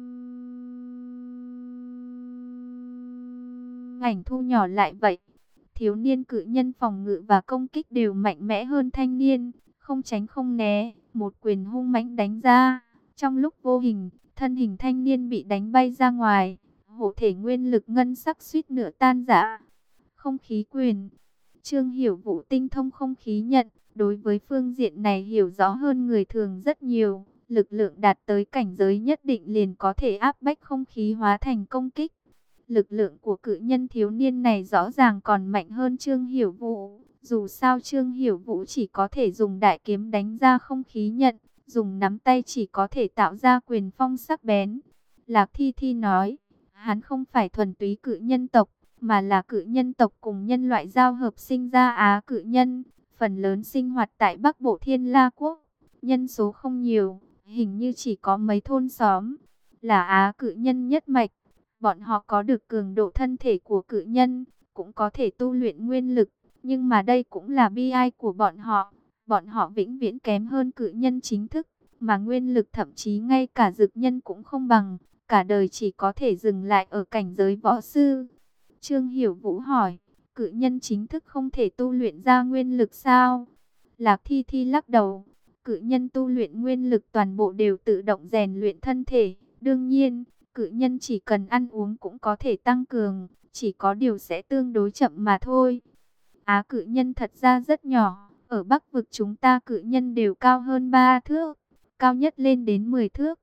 ảnh thu nhỏ lại vậy. Thiếu niên cự nhân phòng ngự và công kích đều mạnh mẽ hơn thanh niên, không tránh không né, một quyền hung mãnh đánh ra. Trong lúc vô hình, thân hình thanh niên bị đánh bay ra ngoài, hộ thể nguyên lực ngân sắc suýt nửa tan rã. Không khí quyền. Trương Hiểu Vũ tinh thông không khí nhận, đối với phương diện này hiểu rõ hơn người thường rất nhiều. Lực lượng đạt tới cảnh giới nhất định liền có thể áp bách không khí hóa thành công kích. Lực lượng của cự nhân thiếu niên này rõ ràng còn mạnh hơn Trương Hiểu Vũ. Dù sao Trương Hiểu Vũ chỉ có thể dùng đại kiếm đánh ra không khí nhận, dùng nắm tay chỉ có thể tạo ra quyền phong sắc bén. Lạc Thi Thi nói, hắn không phải thuần túy cự nhân tộc, mà là cự nhân tộc cùng nhân loại giao hợp sinh ra Á cự nhân, phần lớn sinh hoạt tại Bắc Bộ Thiên La Quốc, nhân số không nhiều, hình như chỉ có mấy thôn xóm, là Á cự nhân nhất mạch. Bọn họ có được cường độ thân thể của cự nhân, cũng có thể tu luyện nguyên lực, nhưng mà đây cũng là bi ai của bọn họ. Bọn họ vĩnh viễn kém hơn cự nhân chính thức, mà nguyên lực thậm chí ngay cả Dực nhân cũng không bằng, cả đời chỉ có thể dừng lại ở cảnh giới võ sư. Trương Hiểu Vũ hỏi, cự nhân chính thức không thể tu luyện ra nguyên lực sao? Lạc Thi Thi lắc đầu, cự nhân tu luyện nguyên lực toàn bộ đều tự động rèn luyện thân thể, đương nhiên, cự nhân chỉ cần ăn uống cũng có thể tăng cường, chỉ có điều sẽ tương đối chậm mà thôi. Á cự nhân thật ra rất nhỏ, ở Bắc vực chúng ta cự nhân đều cao hơn ba thước, cao nhất lên đến mười thước.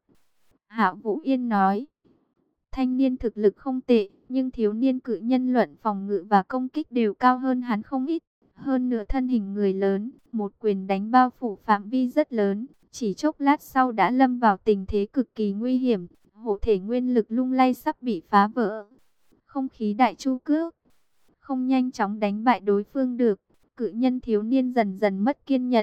Hạ Vũ Yên nói, thanh niên thực lực không tệ, nhưng thiếu niên cự nhân luận phòng ngự và công kích đều cao hơn hắn không ít. Hơn nửa thân hình người lớn, một quyền đánh bao phủ phạm vi rất lớn, chỉ chốc lát sau đã lâm vào tình thế cực kỳ nguy hiểm. Hộ thể nguyên lực lung lay sắp bị phá vỡ. Không khí đại chu cước, không nhanh chóng đánh bại đối phương được. Cự nhân thiếu niên dần dần mất kiên nhẫn,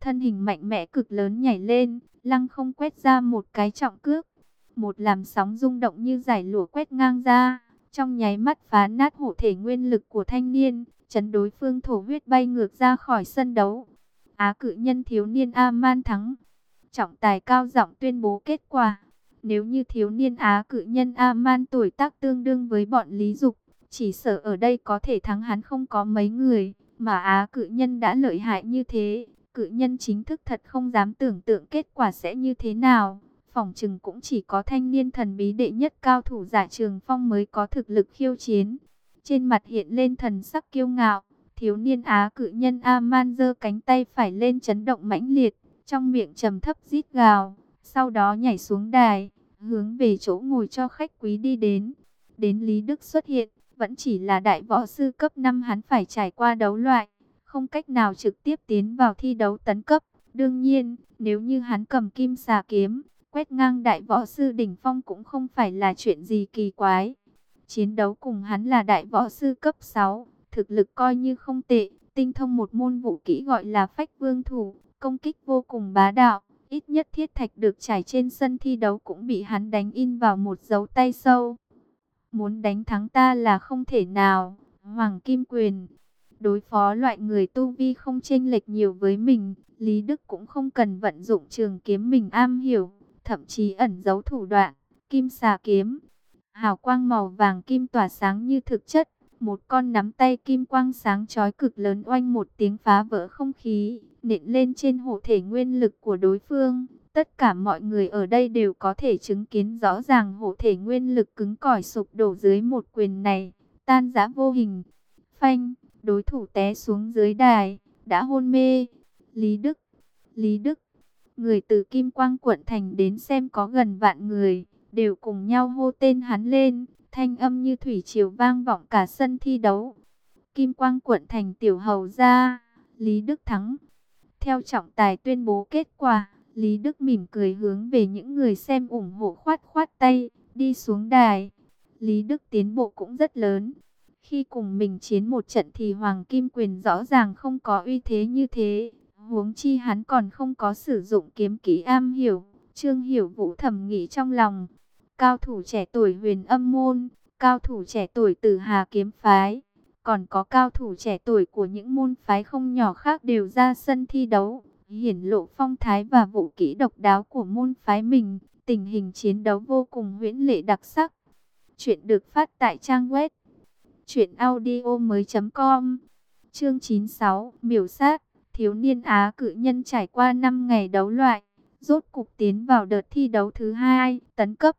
thân hình mạnh mẽ cực lớn nhảy lên, lăng không quét ra một cái trọng cước. Một làn sóng rung động như giải lụa quét ngang ra, trong nháy mắt phá nát hộ thể nguyên lực của thanh niên, chấn đối phương thổ huyết bay ngược ra khỏi sân đấu. Á cự nhân thiếu niên A-man thắng. Trọng tài cao giọng tuyên bố kết quả. Nếu như thiếu niên Á cự nhân A-man tuổi tác tương đương với bọn Lý Dục, chỉ sợ ở đây có thể thắng hắn không có mấy người. Mà Á cự nhân đã lợi hại như thế, cự nhân chính thức thật không dám tưởng tượng kết quả sẽ như thế nào. Phỏng chừng cũng chỉ có thanh niên thần bí đệ nhất cao thủ Dạ Trường Phong mới có thực lực khiêu chiến. Trên mặt hiện lên thần sắc kiêu ngạo, thiếu niên Á cự nhân A-man giơ cánh tay phải lên chấn động mãnh liệt, trong miệng trầm thấp rít gào, sau đó nhảy xuống đài, hướng về chỗ ngồi cho khách quý đi đến. Đến Lý Đức xuất hiện, vẫn chỉ là đại võ sư cấp năm, hắn phải trải qua đấu loại, không cách nào trực tiếp tiến vào thi đấu tấn cấp. Đương nhiên, nếu như hắn cầm kim xà kiếm, quét ngang đại võ sư đỉnh phong cũng không phải là chuyện gì kỳ quái. Chiến đấu cùng hắn là đại võ sư cấp sáu, thực lực coi như không tệ, tinh thông một môn vũ kỹ gọi là phách vương thủ, công kích vô cùng bá đạo. Ít nhất thiết thạch được trải trên sân thi đấu cũng bị hắn đánh in vào một dấu tay sâu. Muốn đánh thắng ta là không thể nào. Hoàng Kim Quyền. Đối phó loại người tu vi không chênh lệch nhiều với mình, Lý Đức cũng không cần vận dụng trường kiếm mình am hiểu, thậm chí ẩn giấu thủ đoạn. Kim xà kiếm, hào quang màu vàng kim tỏa sáng như thực chất, một con nắm tay kim quang sáng chói cực lớn oanh một tiếng phá vỡ không khí, nện lên trên hộ thể nguyên lực của đối phương. Tất cả mọi người ở đây đều có thể chứng kiến rõ ràng hộ thể nguyên lực cứng cỏi sụp đổ dưới một quyền này, tan rã vô hình. Phanh, đối thủ té xuống dưới đài, đã hôn mê. Lý Đức, Lý Đức, người từ Kim Quang quận thành đến xem có gần vạn người, đều cùng nhau hô tên hắn lên, thanh âm như thủy triều vang vọng cả sân thi đấu. Kim Quang quận thành tiểu hầu gia, Lý Đức thắng. Theo trọng tài tuyên bố kết quả, Lý Đức mỉm cười hướng về những người xem ủng hộ khoát khoát tay, đi xuống đài. Lý Đức tiến bộ cũng rất lớn. Khi cùng mình chiến một trận thì Hoàng Kim Quyền rõ ràng không có uy thế như thế. Huống chi hắn còn không có sử dụng kiếm kỹ am hiểu. Trương Hiểu Vũ thầm nghĩ trong lòng. Cao thủ trẻ tuổi Huyền Âm môn, cao thủ trẻ tuổi Tử Hà kiếm phái, còn có cao thủ trẻ tuổi của những môn phái không nhỏ khác đều ra sân thi đấu, hiển lộ phong thái và vũ kỹ độc đáo của môn phái mình. Tình hình chiến đấu vô cùng huyễn lệ đặc sắc. Chuyện được phát tại trang web truyện audio mới chấm com. Chương chín mươi sáu, miểu sát. Thiếu niên Á cự nhân trải qua năm ngày đấu loại, rốt cục tiến vào đợt thi đấu thứ hai, tấn cấp.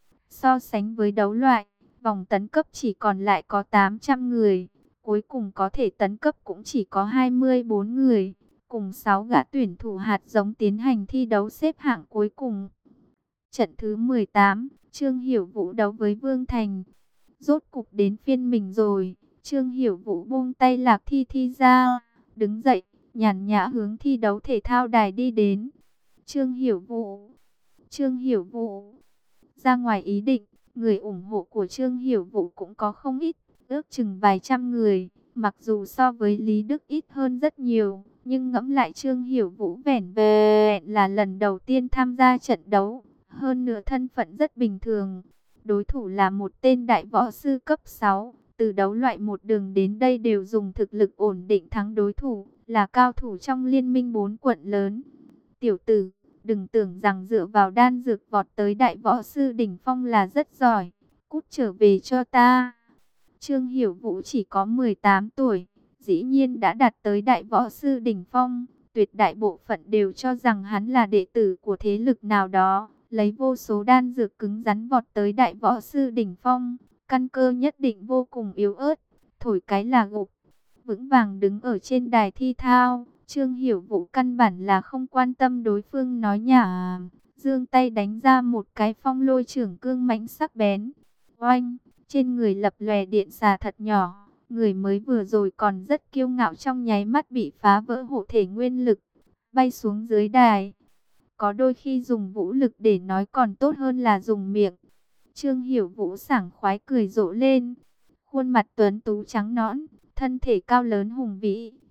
So sánh với đấu loại, vòng tấn cấp chỉ còn lại có tám trăm người, cuối cùng có thể tấn cấp cũng chỉ có hai mươi bốn người, cùng sáu gã tuyển thủ hạt giống tiến hành thi đấu xếp hạng cuối cùng. Trận thứ mười tám, Trương Hiểu Vũ đấu với Vương Thành. Rốt cục đến phiên mình rồi. Trương Hiểu Vũ buông tay Lạc Thi Thi ra, đứng dậy, nhàn nhã hướng thi đấu thể thao đài đi đến. Trương Hiểu Vũ, Trương Hiểu Vũ. Ra ngoài ý định, người ủng hộ của Trương Hiểu Vũ cũng có không ít, ước chừng vài trăm người. Mặc dù so với Lý Đức ít hơn rất nhiều, nhưng ngẫm lại Trương Hiểu Vũ vẻn vẹn là lần đầu tiên tham gia trận đấu, hơn nữa thân phận rất bình thường. Đối thủ là một tên đại võ sư cấp sáu, từ đấu loại một đường đến đây đều dùng thực lực ổn định thắng đối thủ, là cao thủ trong liên minh bốn quận lớn. Tiểu tử, đừng tưởng rằng dựa vào đan dược vọt tới đại võ sư đỉnh phong là rất giỏi, cút trở về cho ta. Trương Hiểu Vũ chỉ có mười tám tuổi, dĩ nhiên đã đạt tới đại võ sư đỉnh phong, tuyệt đại bộ phận đều cho rằng hắn là đệ tử của thế lực nào đó, lấy vô số đan dược cứng rắn vọt tới đại võ sư đỉnh phong, căn cơ nhất định vô cùng yếu ớt, thổi cái là gục. Vững vàng đứng ở trên đài thi thao, Trương Hiểu Vũ căn bản là không quan tâm đối phương nói nhả, giương tay đánh ra một cái phong lôi trưởng cương mãnh sắc bén. Oanh, trên người lập lòe điện xà thật nhỏ, người mới vừa rồi còn rất kiêu ngạo trong nháy mắt bị phá vỡ hộ thể nguyên lực, bay xuống dưới đài. Có đôi khi dùng vũ lực để nói còn tốt hơn là dùng miệng. Trương Hiểu Vũ sảng khoái cười rộ lên, khuôn mặt tuấn tú trắng nõn, thân thể cao lớn hùng vĩ,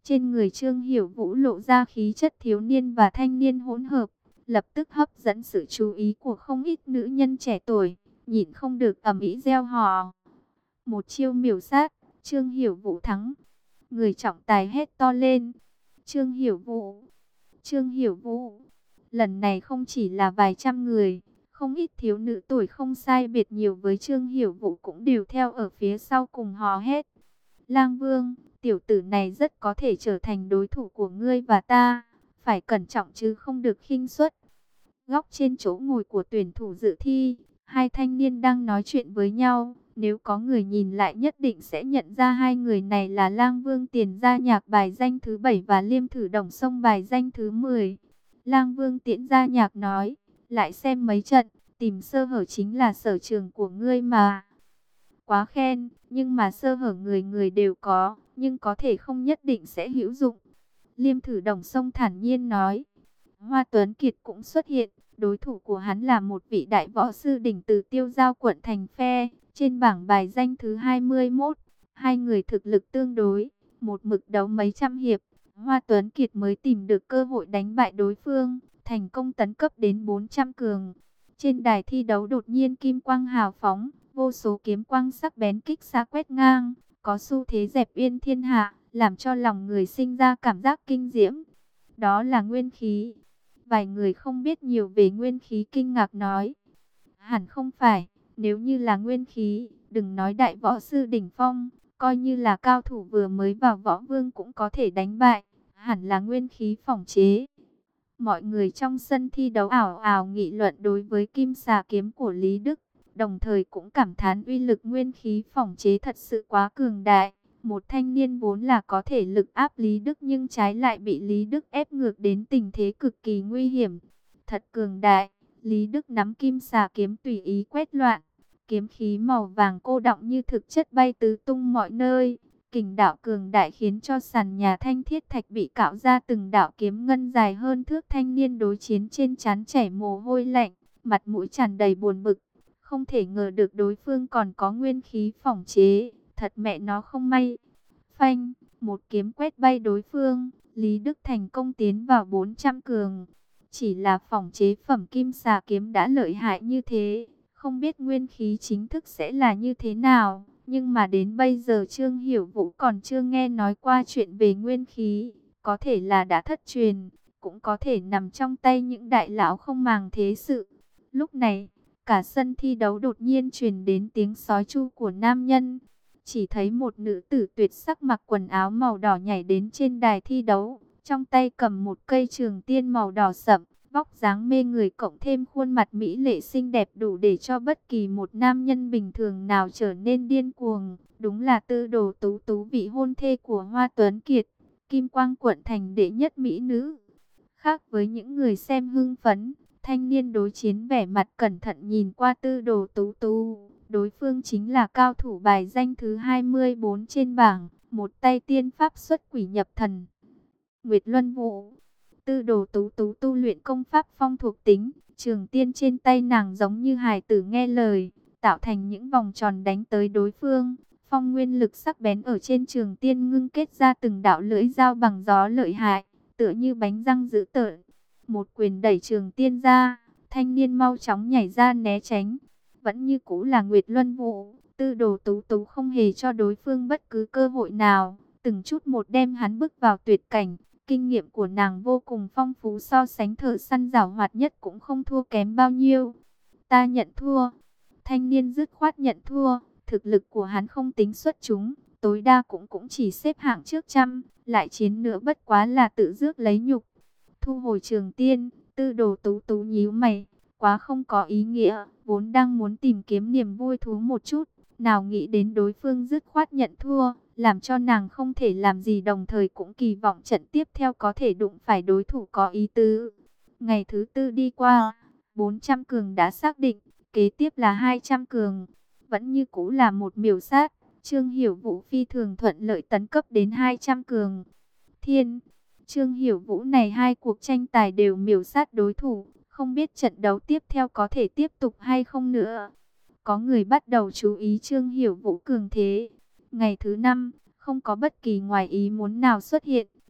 Trên người Trương Hiểu Vũ lộ ra khí chất thiếu niên và thanh niên hỗn hợp, lập tức hấp dẫn sự chú ý của không ít nữ nhân trẻ tuổi, nhịn không được ầm ĩ reo hò. Một chiêu miểu sát, Trương Hiểu Vũ thắng. Người trọng tài hét to lên. Trương Hiểu Vũ, Trương Hiểu Vũ. Lần này không chỉ là vài trăm người, không ít thiếu nữ tuổi không sai biệt nhiều với Trương Hiểu Vũ cũng đều theo ở phía sau cùng hò hét. Lang Vương, tiểu tử này rất có thể trở thành đối thủ của ngươi và ta, phải cẩn trọng chứ không được khinh suất. Góc trên chỗ ngồi của tuyển thủ dự thi, hai thanh niên đang nói chuyện với nhau. Nếu có người nhìn lại nhất định sẽ nhận ra hai người này là Lang Vương Tiền Gia Nhạc bài danh thứ bảy và Liêm Thử Đồng Sông bài danh thứ mười. Lang Vương Tiễn Gia Nhạc nói, lại xem mấy trận, tìm sơ hở chính là sở trường của ngươi mà. Quá khen, nhưng mà sơ hở người người đều có, nhưng có thể không nhất định sẽ hữu dụng. Liêm Thử Đồng Sông thản nhiên nói. Hoa Tuấn Kiệt cũng xuất hiện, đối thủ của hắn là một vị đại võ sư đỉnh từ Tiêu Giao quận Thành Phe, trên bảng bài danh thứ hai mươi mốt. Hai người thực lực tương đối, một mực đấu mấy trăm hiệp, Hoa Tuấn Kiệt mới tìm được cơ hội đánh bại đối phương, thành công tấn cấp đến bốn trăm cường. Trên đài thi đấu đột nhiên kim quang hào phóng, vô số kiếm quang sắc bén kích xa quét ngang, có xu thế dẹp yên thiên hạ, làm cho lòng người sinh ra cảm giác kinh diễm. Đó là nguyên khí. Vài người không biết nhiều về nguyên khí kinh ngạc nói. Hẳn không phải, nếu như là nguyên khí, đừng nói đại võ sư đỉnh phong, coi như là cao thủ vừa mới vào võ vương cũng có thể đánh bại, hẳn là nguyên khí phỏng chế. Mọi người trong sân thi đấu ảo ảo nghị luận đối với kim xà kiếm của Lý Đức, đồng thời cũng cảm thán uy lực nguyên khí phỏng chế thật sự quá cường đại. Một thanh niên vốn là có thể lực áp Lý Đức nhưng trái lại bị Lý Đức ép ngược đến tình thế cực kỳ nguy hiểm. Thật cường đại, Lý Đức nắm kim xà kiếm tùy ý quét loạn. Kiếm khí màu vàng cô đọng như thực chất bay tứ tung mọi nơi. Kình đạo cường đại khiến cho sàn nhà thanh thiết thạch bị cạo ra từng đạo kiếm ngân dài hơn thước. Thanh niên đối chiến trên trán chảy mồ hôi lạnh, mặt mũi tràn đầy buồn bực. Không thể ngờ được đối phương còn có nguyên khí phỏng chế, thật mẹ nó không may. Phanh, một kiếm quét bay đối phương, Lý Đức thành công tiến vào bốn trăm cường. Chỉ là phỏng chế phẩm kim xà kiếm đã lợi hại như thế, không biết nguyên khí chính thức sẽ là như thế nào. Nhưng mà đến bây giờ Trương Hiểu Vũ còn chưa nghe nói qua chuyện về nguyên khí, có thể là đã thất truyền, cũng có thể nằm trong tay những đại lão không màng thế sự. Lúc này, cả sân thi đấu đột nhiên truyền đến tiếng sói chu của nam nhân. Chỉ thấy một nữ tử tuyệt sắc mặc quần áo màu đỏ nhảy đến trên đài thi đấu, trong tay cầm một cây trường tiên màu đỏ sậm, vóc dáng mê người cộng thêm khuôn mặt mỹ lệ xinh đẹp đủ để cho bất kỳ một nam nhân bình thường nào trở nên điên cuồng. Đúng là Tư Đồ Tú Tú, vị hôn thê của Hoa Tuấn Kiệt, Kim Quang quận thành đệ nhất mỹ nữ. Khác với những người xem hưng phấn, thanh niên đối chiến vẻ mặt cẩn thận nhìn qua Tư Đồ Tú Tú. Đối phương chính là cao thủ bài danh thứ hai mươi bốn trên bảng, một tay tiên pháp xuất quỷ nhập thần, Nguyệt Luân Vũ. Tư Đồ Tú Tú tu luyện công pháp phong thuộc tính, trường tiên trên tay nàng giống như hài tử nghe lời, tạo thành những vòng tròn đánh tới đối phương. Phong nguyên lực sắc bén ở trên trường tiên ngưng kết ra từng đạo lưỡi dao bằng gió lợi hại, tựa như bánh răng dữ tợn. Một quyền đẩy trường tiên ra, thanh niên mau chóng nhảy ra né tránh. Vẫn như cũ là Nguyệt Luân Vũ, Tư Đồ Tú Tú không hề cho đối phương bất cứ cơ hội nào, từng chút một đem hắn bước vào tuyệt cảnh. Kinh nghiệm của nàng vô cùng phong phú, so sánh thợ săn giảo hoạt nhất cũng không thua kém bao nhiêu. Ta nhận thua. Thanh niên dứt khoát nhận thua, thực lực của hắn không tính xuất chúng, tối đa cũng cũng chỉ xếp hạng trước trăm, lại chiến nữa bất quá là tự rước lấy nhục. Thu hồi trường tiên, Tư Đồ Tú Tú nhíu mày, quá không có ý nghĩa, vốn đang muốn tìm kiếm niềm vui thú một chút, nào nghĩ đến đối phương dứt khoát nhận thua, làm cho nàng không thể làm gì, đồng thời cũng kỳ vọng trận tiếp theo có thể đụng phải đối thủ có ý tứ. Ngày thứ tư đi qua, bốn trăm cường đã xác định, kế tiếp là hai trăm cường, vẫn như cũ là một miểu sát. Trương Hiểu Vũ phi thường thuận lợi tấn cấp đến hai trăm cường. Thiên, Trương Hiểu Vũ này hai cuộc tranh tài đều miểu sát đối thủ, không biết trận đấu tiếp theo có thể tiếp tục hay không nữa. Có người bắt đầu chú ý Trương Hiểu Vũ cường thế. Ngày thứ năm, không có bất kỳ ngoài ý muốn nào xuất hiện,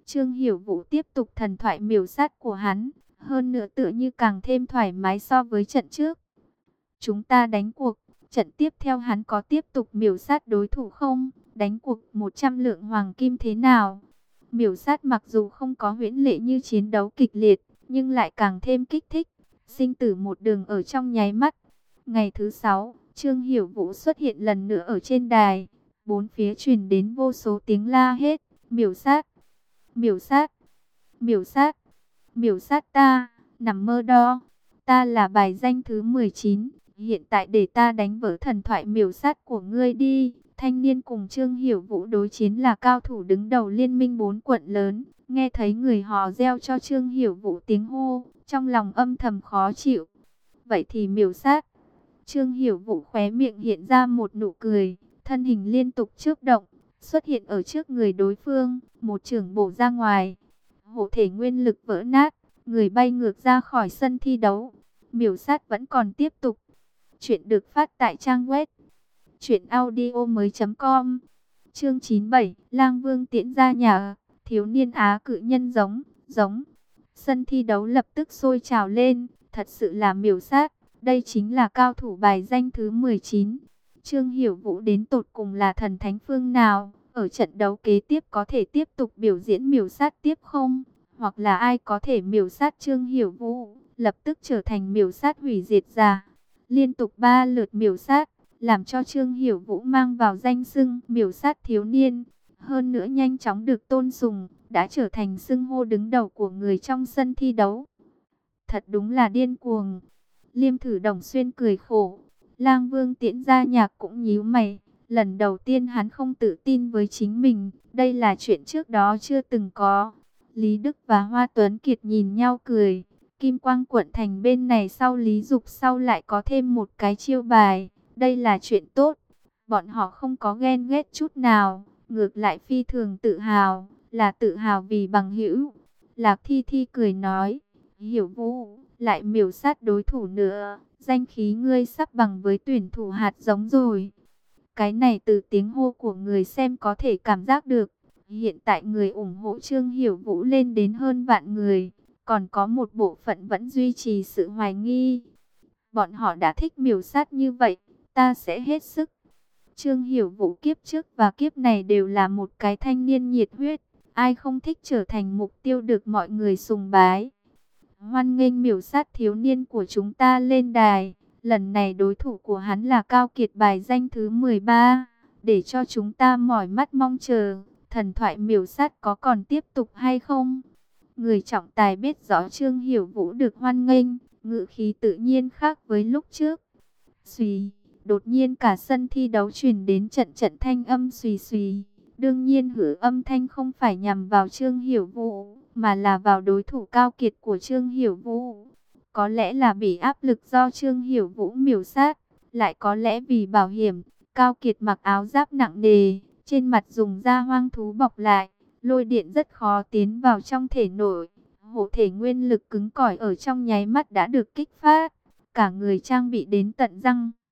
Trương Hiểu Vũ tiếp tục thần thoại miểu sát của hắn, hơn nữa tựa như càng thêm thoải mái so với trận trước. Chúng ta đánh cuộc, trận tiếp theo hắn có tiếp tục miểu sát đối thủ không? Đánh cuộc một trăm lượng hoàng kim thế nào? Miểu sát mặc dù không có huyễn lệ như chiến đấu kịch liệt, nhưng lại càng thêm kích thích. Sinh tử một đường ở trong nháy mắt. Ngày thứ sáu, Trương Hiểu Vũ xuất hiện lần nữa ở trên đài. Bốn phía truyền đến vô số tiếng la hết. Miểu sát, miểu sát, miểu sát, miểu sát ta, nằm mơ đó. Ta là bài danh thứ mười chín. Hiện tại để ta đánh vỡ thần thoại miểu sát của ngươi đi. Thanh niên cùng Trương Hiểu Vũ đối chiến là cao thủ đứng đầu liên minh bốn quận lớn. Nghe thấy người hò reo cho Trương Hiểu Vũ tiếng hô, trong lòng âm thầm khó chịu. Vậy thì miểu sát. Trương Hiểu Vũ khóe miệng hiện ra một nụ cười, thân hình liên tục chớp động, xuất hiện ở trước người đối phương, một chưởng bổ ra ngoài. Hộ thể nguyên lực vỡ nát, người bay ngược ra khỏi sân thi đấu. Miểu sát vẫn còn tiếp tục. Chuyện được phát tại trang web truyện audio mới chấm com. Chương chín mươi bảy, Lang Vương tiễn ra nhà, thiếu niên Á cự nhân giống, giống. Sân thi đấu lập tức sôi trào lên, thật sự là miểu sát, đây chính là cao thủ bài danh thứ mười chín. Trương Hiểu Vũ đến tột cùng là thần thánh phương nào, ở trận đấu kế tiếp có thể tiếp tục biểu diễn miểu sát tiếp không? Hoặc là ai có thể miểu sát Trương Hiểu Vũ, lập tức trở thành miểu sát hủy diệt giả. Liên tục ba lượt miểu sát, làm cho Trương Hiểu Vũ mang vào danh xưng miểu sát thiếu niên. Hơn nữa nhanh chóng được tôn sùng, đã trở thành xưng hô đứng đầu của người trong sân thi đấu. Thật đúng là điên cuồng. Liêm Thử Đồng Xuyên cười khổ. Lang Vương Tiễn Gia Nhạc cũng nhíu mày. Lần đầu tiên hắn không tự tin với chính mình. Đây là chuyện trước đó chưa từng có. Lý Đức và Hoa Tuấn Kiệt nhìn nhau cười. Kim Quang Quận Thành bên này sau Lý Dục sau lại có thêm một cái chiêu bài. Đây là chuyện tốt. Bọn họ không có ghen ghét chút nào. Ngược lại phi thường tự hào. Là tự hào vì bằng hữu. Lạc Thi Thi cười nói. Hiểu Vũ, lại miểu sát đối thủ nữa. Danh khí ngươi sắp bằng với tuyển thủ hạt giống rồi. Cái này từ tiếng hô của người xem có thể cảm giác được. Hiện tại người ủng hộ Trương Hiểu Vũ lên đến hơn vạn người. Còn có một bộ phận vẫn duy trì sự hoài nghi. Bọn họ đã thích miểu sát như vậy, ta sẽ hết sức. Trương Hiểu Vũ kiếp trước và kiếp này đều là một cái thanh niên nhiệt huyết. Ai không thích trở thành mục tiêu được mọi người sùng bái. Hoan nghênh miểu sát thiếu niên của chúng ta lên đài. Lần này đối thủ của hắn là Cao Kiệt bài danh thứ mười ba. Để cho chúng ta mỏi mắt mong chờ. Thần thoại miểu sát có còn tiếp tục hay không? Người trọng tài biết rõ Trương Hiểu Vũ được hoan nghênh. Ngữ khí tự nhiên khác với lúc trước. Xùy, đột nhiên cả sân thi đấu truyền đến trận trận thanh âm xùy xùy. Đương nhiên hử âm thanh không phải nhằm vào Trương Hiểu Vũ, mà là vào đối thủ Cao Kiệt của Trương Hiểu Vũ. Có lẽ là bị áp lực do Trương Hiểu Vũ miểu sát, lại có lẽ vì bảo hiểm, Cao Kiệt mặc áo giáp nặng nề, trên mặt dùng da hoang thú bọc lại, lôi điện rất khó tiến vào trong thể nội. Hộ thể nguyên lực cứng cỏi ở trong nháy mắt đã được kích phát, cả người trang bị đến tận răng.